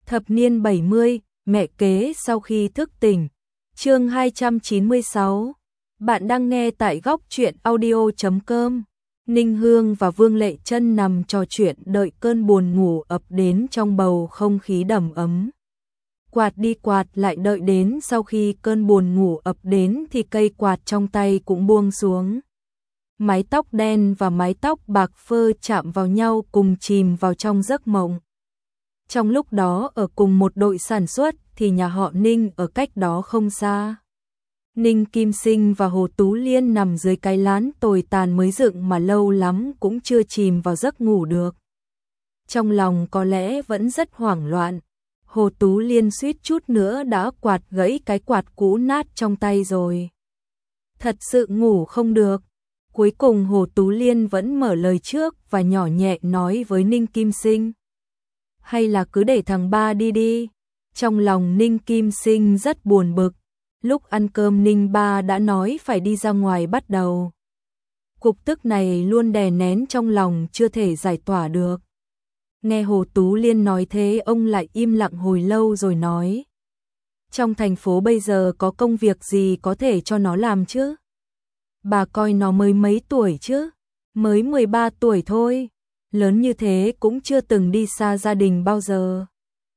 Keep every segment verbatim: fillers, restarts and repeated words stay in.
Thập niên bảy mươi, mẹ kế sau khi thức tỉnh. Chương hai trăm chín mươi sáu. Bạn đang nghe tại góc truyện audio chấm com. Ninh Hương và Vương Lệ Trân nằm trò chuyện đợi cơn buồn ngủ ập đến trong bầu không khí đầm ấm. Quạt đi quạt lại đợi đến sau khi cơn buồn ngủ ập đến thì cây quạt trong tay cũng buông xuống. Mái tóc đen và mái tóc bạc phơ chạm vào nhau cùng chìm vào trong giấc mộng. Trong lúc đó ở cùng một đội sản xuất thì nhà họ Ninh ở cách đó không xa. Ninh Kim Sinh và Hồ Tú Liên nằm dưới cái lán tồi tàn mới dựng mà lâu lắm cũng chưa chìm vào giấc ngủ được. Trong lòng có lẽ vẫn rất hoảng loạn. Hồ Tú Liên suýt chút nữa đã quạt gãy cái quạt cũ nát trong tay rồi. Thật sự ngủ không được. Cuối cùng Hồ Tú Liên vẫn mở lời trước và nhỏ nhẹ nói với Ninh Kim Sinh. Hay là cứ để thằng ba đi đi. Trong lòng Ninh Kim Sinh rất buồn bực. Lúc ăn cơm Ninh ba đã nói phải đi ra ngoài bắt đầu. Cục tức này luôn đè nén trong lòng chưa thể giải tỏa được. Nghe Hồ Tú Liên nói thế ông lại im lặng hồi lâu rồi nói. Trong thành phố bây giờ có công việc gì có thể cho nó làm chứ? Bà coi nó mới mấy tuổi chứ? Mới mười ba tuổi thôi. Lớn như thế cũng chưa từng đi xa gia đình bao giờ.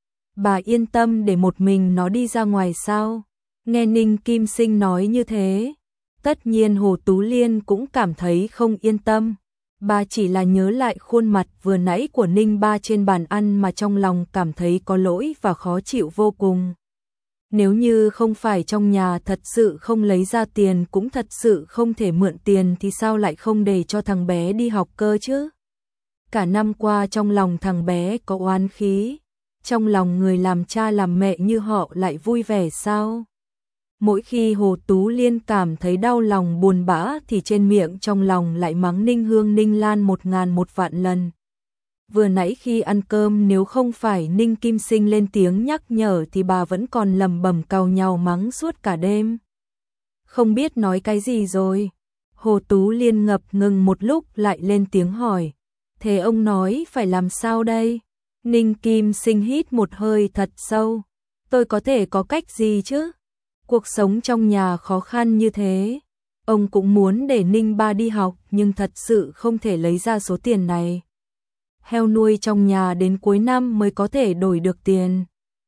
Bà yên tâm để một mình nó đi ra ngoài sao? Nghe Ninh Kim Sinh nói như thế, tất nhiên Hồ Tú Liên cũng cảm thấy không yên tâm. Bà chỉ là nhớ lại khuôn mặt vừa nãy của Ninh ba trên bàn ăn mà trong lòng cảm thấy có lỗi và khó chịu vô cùng. Nếu như không phải trong nhà thật sự không lấy ra tiền cũng thật sự không thể mượn tiền thì sao lại không để cho thằng bé đi học cơ chứ? Cả năm qua trong lòng thằng bé có oán khí, trong lòng người làm cha làm mẹ như họ lại vui vẻ sao? Mỗi khi Hồ Tú Liên cảm thấy đau lòng buồn bã thì trên miệng trong lòng lại mắng Ninh Hương Ninh Lan một ngàn một vạn lần. Vừa nãy khi ăn cơm nếu không phải Ninh Kim Sinh lên tiếng nhắc nhở thì bà vẫn còn lầm bầm càu nhàu mắng suốt cả đêm. Không biết nói cái gì rồi. Hồ Tú Liên ngập ngừng một lúc lại lên tiếng hỏi. Thế ông nói phải làm sao đây? Ninh Kim Sinh hít một hơi thật sâu. Tôi có thể có cách gì chứ? Cuộc sống trong nhà khó khăn như thế. Ông cũng muốn để Ninh ba đi học nhưng thật sự không thể lấy ra số tiền này. Heo nuôi trong nhà đến cuối năm mới có thể đổi được tiền.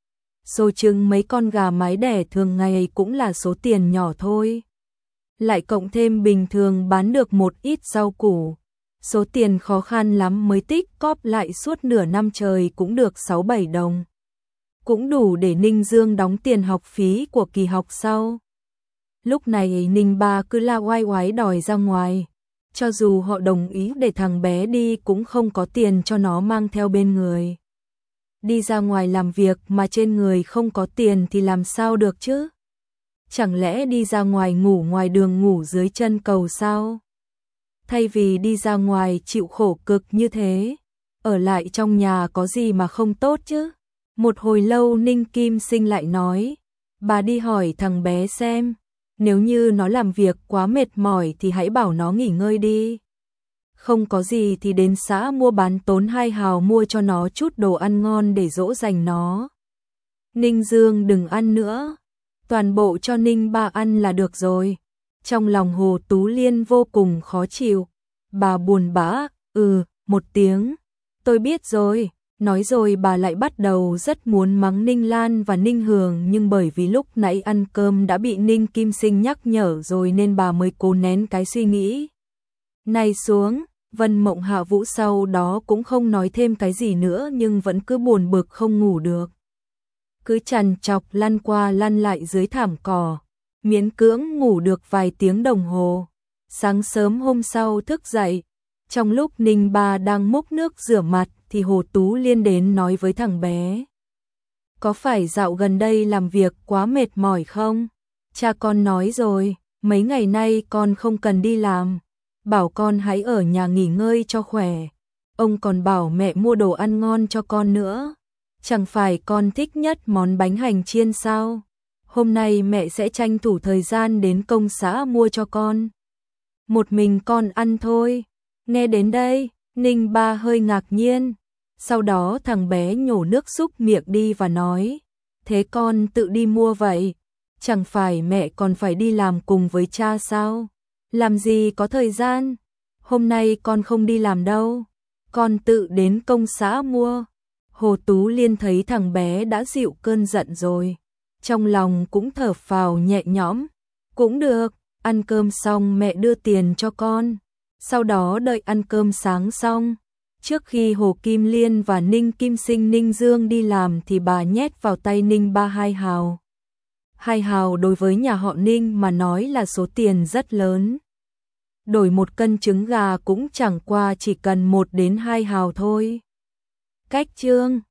Số trứng mấy con gà mái đẻ thường ngày cũng là số tiền nhỏ thôi. Lại cộng thêm bình thường bán được một ít rau củ. Số tiền khó khăn lắm mới tích cóp lại suốt nửa năm trời cũng được sáu bảy đồng. Cũng đủ để Ninh Dương đóng tiền học phí của kỳ học sau. Lúc này Ninh ba cứ la oai oái đòi ra ngoài. Cho dù họ đồng ý để thằng bé đi cũng không có tiền cho nó mang theo bên người. Đi ra ngoài làm việc mà trên người không có tiền thì làm sao được chứ? Chẳng lẽ đi ra ngoài ngủ ngoài đường ngủ dưới chân cầu sao? Thay vì đi ra ngoài chịu khổ cực như thế, ở lại trong nhà có gì mà không tốt chứ? Một hồi lâu Ninh Kim Sinh lại nói, bà đi hỏi thằng bé xem, nếu như nó làm việc quá mệt mỏi thì hãy bảo nó nghỉ ngơi đi. Không có gì thì đến xã mua bán tốn hai hào mua cho nó chút đồ ăn ngon để dỗ dành nó. Ninh Dương đừng ăn nữa, toàn bộ cho Ninh ba ăn là được rồi. Trong lòng Hồ Tú Liên vô cùng khó chịu, bà buồn bã, ừ, một tiếng, tôi biết rồi. Nói rồi bà lại bắt đầu rất muốn mắng Ninh Lan và Ninh Hương nhưng bởi vì lúc nãy ăn cơm đã bị Ninh Kim Sinh nhắc nhở rồi nên bà mới cố nén cái suy nghĩ này xuống. Vân Mộng Hạ Vũ sau đó cũng không nói thêm cái gì nữa nhưng vẫn cứ buồn bực không ngủ được. Cứ trằn trọc lăn qua lăn lại dưới thảm cỏ, miễn cưỡng ngủ được vài tiếng đồng hồ. Sáng sớm hôm sau thức dậy, trong lúc Ninh ba đang múc nước rửa mặt thì Hồ Tú Liên đến nói với thằng bé. Có phải dạo gần đây làm việc quá mệt mỏi không? Cha con nói rồi, mấy ngày nay con không cần đi làm. Bảo con hãy ở nhà nghỉ ngơi cho khỏe. Ông còn bảo mẹ mua đồ ăn ngon cho con nữa. Chẳng phải con thích nhất món bánh hành chiên sao? Hôm nay mẹ sẽ tranh thủ thời gian đến công xã mua cho con. Một mình con ăn thôi. Nghe đến đây, Ninh ba hơi ngạc nhiên. Sau đó thằng bé nhổ nước súc miệng đi và nói, thế con tự đi mua vậy, chẳng phải mẹ còn phải đi làm cùng với cha sao? Làm gì có thời gian, hôm nay con không đi làm đâu, con tự đến công xã mua. Hồ Tú Liên thấy thằng bé đã dịu cơn giận rồi, trong lòng cũng thở phào nhẹ nhõm, cũng được, ăn cơm xong mẹ đưa tiền cho con, sau đó đợi ăn cơm sáng xong. Trước khi Hồ Kim Liên và Ninh Kim Sinh Ninh Dương đi làm thì bà nhét vào tay Ninh Ba hai hào. Hai hào đối với nhà họ Ninh mà nói là số tiền rất lớn. Đổi một cân trứng gà cũng chẳng qua chỉ cần một đến hai hào thôi. Cách chương